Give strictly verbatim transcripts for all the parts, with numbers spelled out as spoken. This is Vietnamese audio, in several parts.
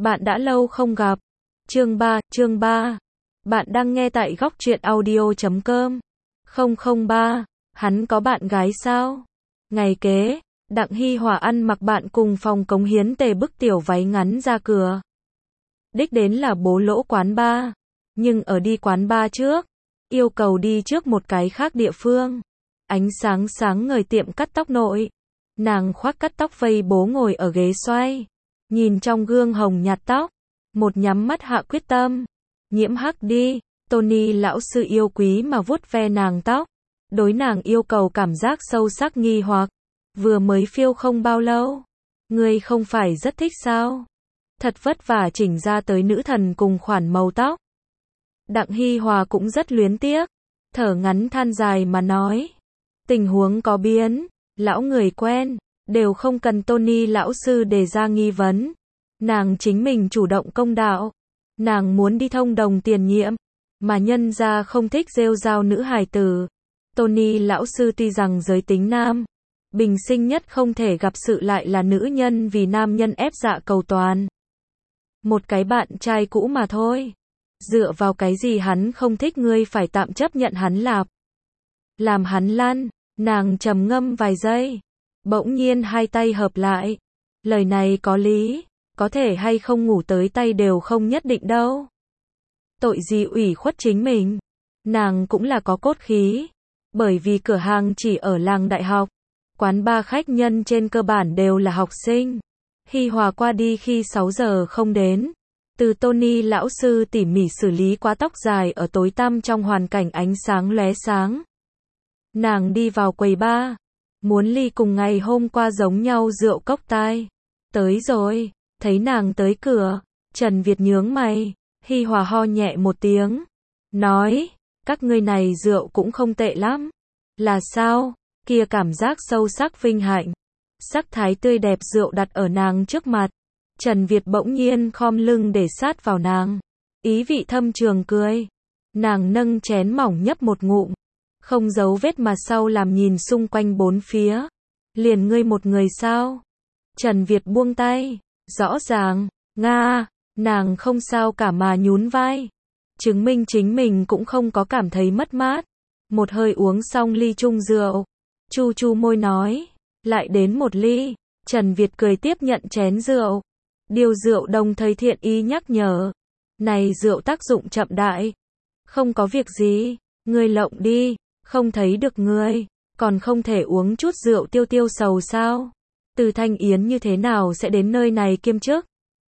Bạn đã lâu không gặp. Chương ba, chương ba. Bạn đang nghe tại góc truyện audio chấm com. không không ba. Hắn có bạn gái sao? Ngày kế, Đặng Hi Hòa ăn mặc bạn cùng phòng cống hiến tề bức tiểu váy ngắn ra cửa. Đích đến là bố lỗ quán bar. Nhưng ở đi quán bar trước, yêu cầu đi trước một cái khác địa phương. Ánh sáng sáng ngời tiệm cắt tóc nội. Nàng khoác cắt tóc vây bố ngồi ở ghế xoay. Nhìn trong gương hồng nhạt tóc. Một nhắm mắt hạ quyết tâm. Nhiễm hắc đi. Tony lão sư yêu quý mà vuốt ve nàng tóc. Đối nàng yêu cầu cảm giác sâu sắc nghi hoặc. Vừa mới phiêu không bao lâu. Ngươi không phải rất thích sao? Thật vất vả chỉnh ra tới nữ thần cùng khoản màu tóc. Đặng Hi Hòa cũng rất luyến tiếc. Thở ngắn than dài mà nói. Tình huống có biến. Lão người quen. Đều không cần Tony lão sư đề ra nghi vấn. Nàng chính mình chủ động công đạo. Nàng muốn đi thông đồng tiền nhiệm. Mà nhân ra không thích rêu rao nữ hài tử. Tony lão sư tuy rằng giới tính nam. Bình sinh nhất không thể gặp sự lại là nữ nhân vì nam nhân ép dạ cầu toàn. Một cái bạn trai cũ mà thôi. Dựa vào cái gì hắn không thích ngươi phải tạm chấp nhận hắn lạp. Làm hắn lăn. Nàng trầm ngâm vài giây. Bỗng nhiên hai tay hợp lại. Lời này có lý. Có thể hay không ngủ tới tay đều không nhất định đâu. Tội gì ủy khuất chính mình. Nàng cũng là có cốt khí. Bởi vì cửa hàng chỉ ở làng đại học. Quán bar khách nhân trên cơ bản đều là học sinh. Hi Hòa qua đi khi sáu giờ không đến. Từ Tony lão sư tỉ mỉ xử lý quá tóc dài ở tối tăm trong hoàn cảnh ánh sáng lóe sáng. Nàng đi vào quầy bar. Muốn ly cùng ngày hôm qua giống nhau rượu cốc tai. Tới rồi. Thấy nàng tới cửa. Trần Việt nhướng mày. Hi Hòa ho nhẹ một tiếng. Nói. Các ngươi này rượu cũng không tệ lắm. Là sao? Kia cảm giác sâu sắc vinh hạnh. Sắc thái tươi đẹp rượu đặt ở nàng trước mặt. Trần Việt bỗng nhiên khom lưng để sát vào nàng. Ý vị thâm trường cười. Nàng nâng chén mỏng nhấp một ngụm. Không giấu vết mà sau làm nhìn xung quanh bốn phía. Liền ngươi một người sao? Trần Việt buông tay. Rõ ràng. Nga. Nàng không sao cả mà nhún vai. Chứng minh chính mình cũng không có cảm thấy mất mát. Một hơi uống xong ly chung rượu. Chu chu môi nói. Lại đến một ly. Trần Việt cười tiếp nhận chén rượu. Điều rượu đồng thời thiện ý nhắc nhở. Này rượu tác dụng chậm đại. Không có việc gì. Ngươi lộng đi. Không thấy được ngươi. Còn không thể uống chút rượu tiêu tiêu sầu sao? Từ Thanh Yến như thế nào sẽ đến nơi này kiêm chức?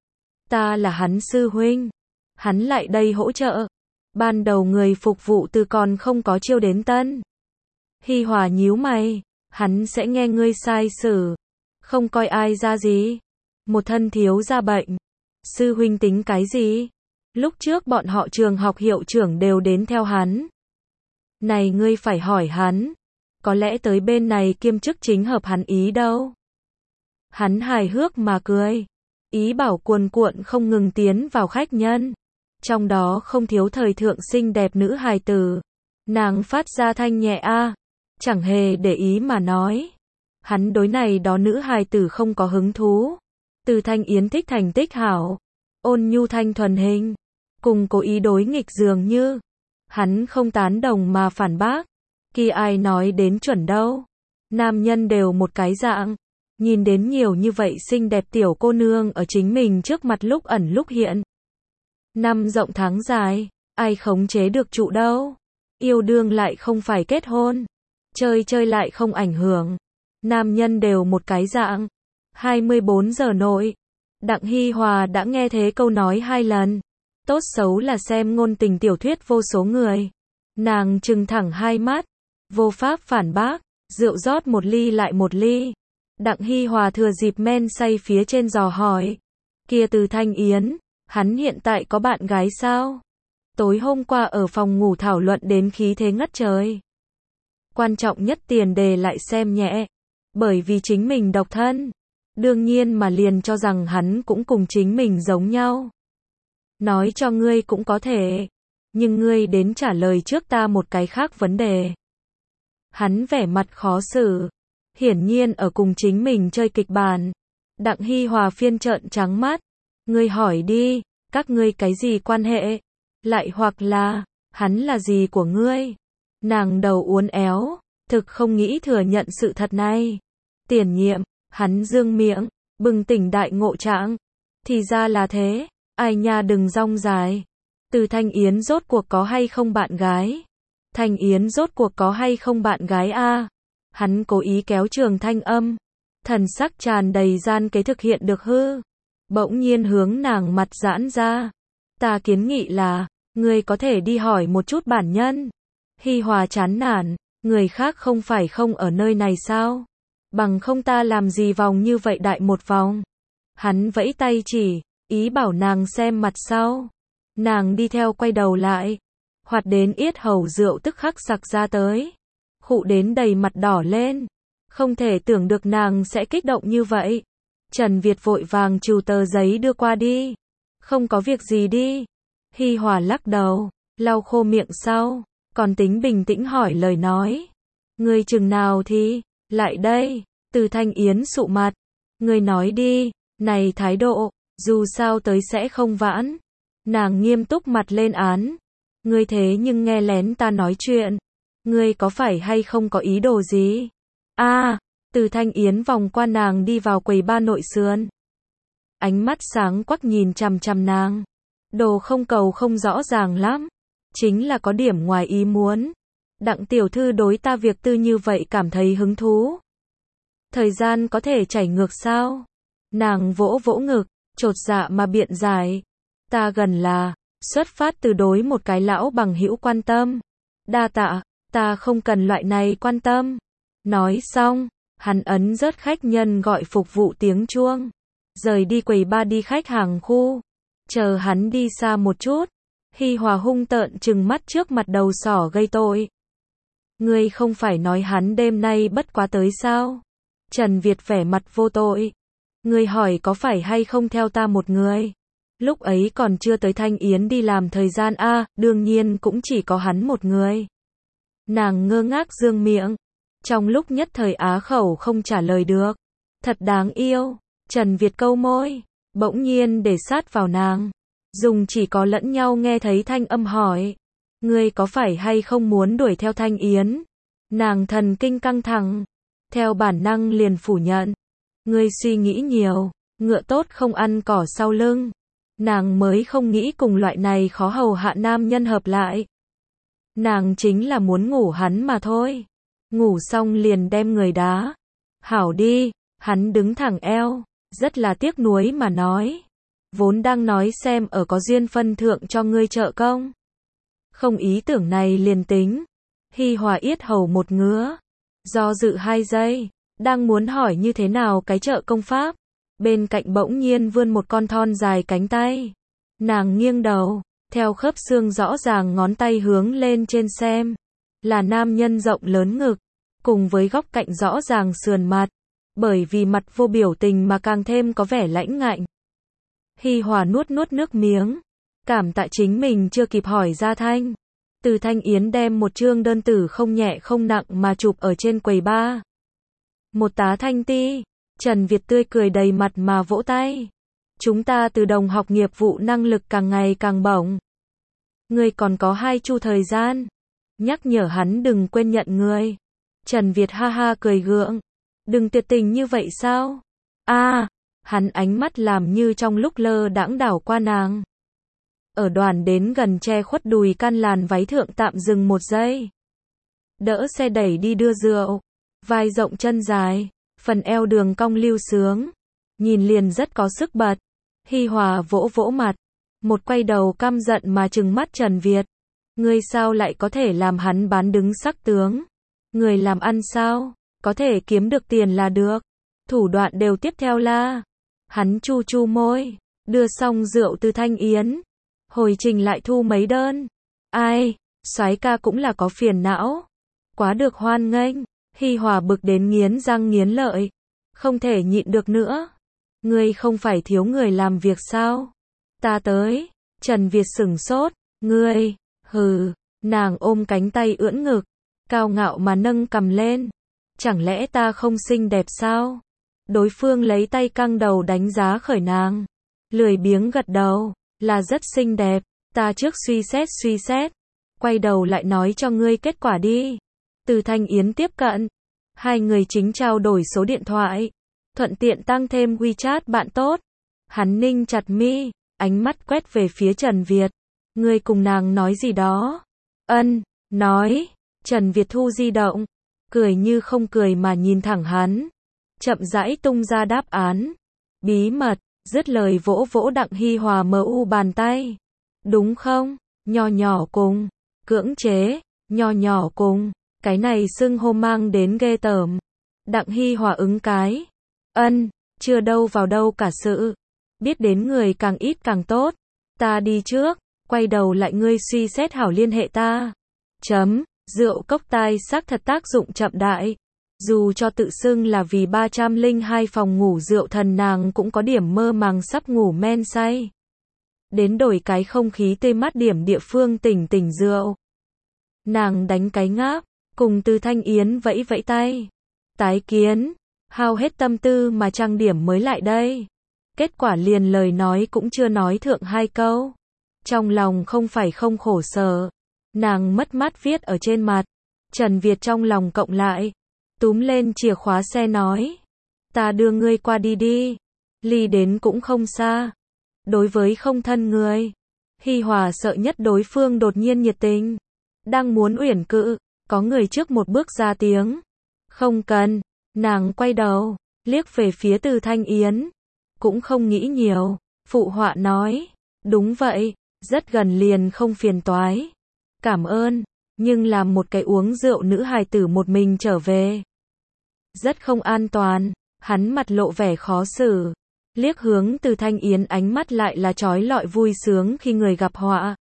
Ta là hắn sư huynh. Hắn lại đây hỗ trợ. Ban đầu người phục vụ từ còn không có chiêu đến tân. Hi Hòa nhíu mày. Hắn sẽ nghe ngươi sai xử. Không coi ai ra gì. Một thân thiếu ra bệnh. Sư huynh tính cái gì? Lúc trước bọn họ trường học hiệu trưởng đều đến theo hắn. Này ngươi phải hỏi hắn. Có lẽ tới bên này kiêm chức chính hợp hắn ý đâu. Hắn hài hước mà cười. Ý bảo cuồn cuộn không ngừng tiến vào khách nhân. Trong đó không thiếu thời thượng xinh đẹp nữ hài tử. Nàng phát ra thanh nhẹ a. Chẳng hề để ý mà nói. Hắn đối này đó nữ hài tử không có hứng thú. Từ Thanh Yến thích thành tích hảo. Ôn nhu thanh thuần hình. Cùng cố ý đối nghịch dường như. Hắn không tán đồng mà phản bác. Kia ai nói đến chuẩn đâu. Nam nhân đều một cái dạng. Nhìn đến nhiều như vậy xinh đẹp tiểu cô nương ở chính mình trước mặt lúc ẩn lúc hiện. Năm rộng tháng dài. Ai khống chế được trụ đâu. Yêu đương lại không phải kết hôn. Chơi chơi lại không ảnh hưởng. Nam nhân đều một cái dạng. hai mươi bốn giờ nội. Đặng Hi Hòa đã nghe thế câu nói hai lần. Tốt xấu là xem ngôn tình tiểu thuyết vô số người. Nàng trừng thẳng hai mắt. Vô pháp phản bác. Rượu rót một ly lại một ly. Đặng Hi Hòa thừa dịp men say phía trên dò hỏi. Kia Từ Thanh Yến. Hắn hiện tại có bạn gái sao? Tối hôm qua ở phòng ngủ thảo luận đến khí thế ngất trời. Quan trọng nhất tiền đề lại xem nhẹ. Bởi vì chính mình độc thân. Đương nhiên mà liền cho rằng hắn cũng cùng chính mình giống nhau. Nói cho ngươi cũng có thể. Nhưng ngươi đến trả lời trước ta một cái khác vấn đề. Hắn vẻ mặt khó xử. Hiển nhiên ở cùng chính mình chơi kịch bản. Đặng Hi Hòa phiên trợn trắng mắt. Ngươi hỏi đi, các ngươi cái gì quan hệ? Lại hoặc là, hắn là gì của ngươi? Nàng đầu uốn éo, thực không nghĩ thừa nhận sự thật này. Tiền nhiệm, hắn dương miệng, bừng tỉnh đại ngộ trạng. Thì ra là thế, ai nha đừng rong dài. Từ Thanh Yến rốt cuộc có hay không bạn gái? Thanh Yến rốt cuộc có hay không bạn gái a? Hắn cố ý kéo trường thanh âm. Thần sắc tràn đầy gian kế thực hiện được hư. Bỗng nhiên hướng nàng mặt giãn ra. Ta kiến nghị là, ngươi có thể đi hỏi một chút bản nhân. Hi Hòa chán nản, người khác không phải không ở nơi này sao? Bằng không ta làm gì vòng như vậy đại một vòng. Hắn vẫy tay chỉ, ý bảo nàng xem mặt sau. Nàng đi theo quay đầu lại. Hoạt đến yết hầu rượu tức khắc sặc ra tới. Khụ đến đầy mặt đỏ lên. Không thể tưởng được nàng sẽ kích động như vậy. Trần Việt vội vàng trừ tờ giấy đưa qua đi. Không có việc gì đi. Hi Hòa lắc đầu, lau khô miệng sau, còn tính bình tĩnh hỏi lời nói. Ngươi chừng nào thì, lại đây, Từ Thanh Yến sụ mặt. Ngươi nói đi, này thái độ, dù sao tới sẽ không vãn. Nàng nghiêm túc mặt lên án. Ngươi thế nhưng nghe lén ta nói chuyện. Ngươi có phải hay không có ý đồ gì? A, à, Từ Thanh Yến vòng qua nàng đi vào quầy ba nội sườn. Ánh mắt sáng quắc nhìn chằm chằm nàng. Đồ không cầu không rõ ràng lắm. Chính là có điểm ngoài ý muốn. Đặng tiểu thư đối ta việc tư như vậy cảm thấy hứng thú. Thời gian có thể chảy ngược sao? Nàng vỗ vỗ ngực, chột dạ mà biện giải. Ta gần là, xuất phát từ đối một cái lão bằng hữu quan tâm. Đa tạ, ta không cần loại này quan tâm. Nói xong, hắn ấn rớt khách nhân gọi phục vụ tiếng chuông. Rời đi quầy ba đi khách hàng khu. Chờ hắn đi xa một chút. Hi Hòa hung tợn trừng mắt trước mặt đầu sỏ gây tội. Ngươi không phải nói hắn đêm nay bất quá tới sao? Trần Việt vẻ mặt vô tội. Ngươi hỏi có phải hay không theo ta một người? Lúc ấy còn chưa tới Thanh Yến đi làm thời gian a, đương nhiên cũng chỉ có hắn một người. Nàng ngơ ngác dương miệng. Trong lúc nhất thời á khẩu không trả lời được. Thật đáng yêu. Trần Việt câu môi, bỗng nhiên để sát vào nàng. Dùng chỉ có lẫn nhau nghe thấy thanh âm hỏi. Ngươi có phải hay không muốn đuổi theo Thanh Yến? Nàng thần kinh căng thẳng. Theo bản năng liền phủ nhận. Ngươi suy nghĩ nhiều, ngựa tốt không ăn cỏ sau lưng. Nàng mới không nghĩ cùng loại này khó hầu hạ nam nhân hợp lại. Nàng chính là muốn ngủ hắn mà thôi. Ngủ xong liền đem người đá. Hảo đi, hắn đứng thẳng eo, rất là tiếc nuối mà nói. Vốn đang nói xem ở có duyên phân thượng cho ngươi trợ công. Không ý tưởng này liền tính. Hi Hòa yết hầu một ngứa. Do dự hai giây, đang muốn hỏi như thế nào cái trợ công pháp. Bên cạnh bỗng nhiên vươn một con thon dài cánh tay. Nàng nghiêng đầu, theo khớp xương rõ ràng ngón tay hướng lên trên xem. Là nam nhân rộng lớn ngực, cùng với góc cạnh rõ ràng sườn mặt. Bởi vì mặt vô biểu tình mà càng thêm có vẻ lãnh ngạnh. Hi Hòa nuốt nuốt nước miếng. Cảm tạ chính mình chưa kịp hỏi ra thanh. Từ Thanh Yến đem một chương đơn tử không nhẹ không nặng mà chụp ở trên quầy ba. Một tá thanh ti. Trần Việt tươi cười đầy mặt mà vỗ tay. Chúng ta từ đồng học nghiệp vụ năng lực càng ngày càng bổng. Ngươi còn có hai chu thời gian. Nhắc nhở hắn đừng quên nhận người. Trần Việt ha ha cười gượng. Đừng tuyệt tình như vậy sao? A, à, hắn ánh mắt làm như trong lúc lơ đãng đảo qua nàng. Ở đoàn đến gần che khuất đùi căn làn váy thượng tạm dừng một giây. Đỡ xe đẩy đi đưa rượu. Vai rộng chân dài. Phần eo đường cong lưu sướng. Nhìn liền rất có sức bật. Hi Hòa vỗ vỗ mặt. Một quay đầu căm giận mà trừng mắt Trần Việt. Ngươi sao lại có thể làm hắn bán đứng sắc tướng? Người làm ăn sao? Có thể kiếm được tiền là được. Thủ đoạn đều tiếp theo la. Hắn chu chu môi. Đưa xong rượu từ Thanh Yến. Hồi trình lại thu mấy đơn. Ai, soái ca cũng là có phiền não. Quá được hoan nghênh. Hi Hòa bực đến nghiến răng nghiến lợi. Không thể nhịn được nữa. Ngươi không phải thiếu người làm việc sao? Ta tới. Trần Việt sửng sốt. Ngươi, hừ. Nàng ôm cánh tay ưỡn ngực. Cao ngạo mà nâng cầm lên. Chẳng lẽ ta không xinh đẹp sao? Đối phương lấy tay căng đầu đánh giá khởi nàng. lười biếng gật đầu, là rất xinh đẹp, ta trước suy xét suy xét, quay đầu lại nói cho ngươi kết quả đi. Từ Thanh Yến tiếp cận, hai người chính trao đổi số điện thoại, thuận tiện tăng thêm WeChat bạn tốt. Hắn ninh chặt mi, ánh mắt quét về phía Trần Việt. Ngươi cùng nàng nói gì đó? Ân, nói. Trần Việt thu di động, cười như không cười mà nhìn thẳng hắn. Chậm rãi tung ra đáp án. Bí mật, dứt lời vỗ vỗ Đặng Hi Hòa mờ u bàn tay. Đúng không? Nho nhỏ cùng. Cưỡng chế, nho nhỏ cùng. Cái này xưng hô mang đến ghê tởm. Đặng Hi Hòa ứng cái. Ân, chưa đâu vào đâu cả sự. Biết đến người càng ít càng tốt. Ta đi trước, quay đầu lại ngươi suy xét hảo liên hệ ta. Chấm, rượu cốc tai xác thật tác dụng chậm đại. Dù cho tự xưng là vì ba trăm lẻ hai phòng ngủ rượu thần nàng cũng có điểm mơ màng sắp ngủ men say. Đến đổi cái không khí tê mát điểm địa phương tỉnh tỉnh rượu. Nàng đánh cái ngáp, cùng Từ Thanh Yến vẫy vẫy tay. Tái kiến, hao hết tâm tư mà trang điểm mới lại đây. Kết quả liền lời nói cũng chưa nói thượng hai câu. Trong lòng không phải không khổ sở. Nàng mất mát viết ở trên mặt. Trần Việt trong lòng cộng lại. Túm lên chìa khóa xe nói. Ta đưa ngươi qua đi đi. Ly đến cũng không xa. Đối với không thân người. Hi Hòa sợ nhất đối phương đột nhiên nhiệt tình. Đang muốn uyển cự. Có người trước một bước ra tiếng. Không cần. Nàng quay đầu. Liếc về phía Từ Thanh Yến. Cũng không nghĩ nhiều. Phụ họa nói. Đúng vậy. Rất gần liền không phiền toái. Cảm ơn. Nhưng làm một cái uống rượu nữ hài tử một mình trở về. Rất không an toàn. Hắn mặt lộ vẻ khó xử. Liếc hướng Từ Thanh Yến ánh mắt lại là trói lọi vui sướng khi người gặp họa.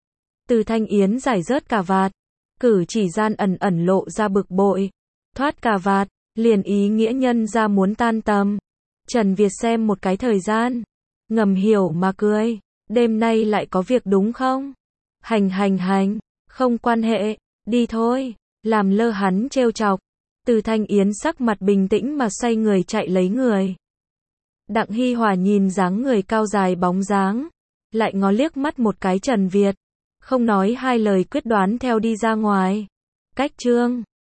Từ Thanh Yến giải rớt cà vạt. Cử chỉ gian ẩn ẩn lộ ra bực bội. Thoát cà vạt. Liền ý nghĩa nhân ra muốn tan tầm. Trần Việt xem một cái thời gian. Ngầm hiểu mà cười. Đêm nay lại có việc đúng không? Hành hành hành. Không quan hệ. Đi thôi. Làm lơ hắn trêu chọc. Từ Thanh Yến sắc mặt bình tĩnh mà xoay người chạy lấy người. Đặng Hi Hòa nhìn dáng người cao dài bóng dáng. Lại ngó liếc mắt một cái Trần Việt. Không nói hai lời quyết đoán theo đi ra ngoài. Cách chương.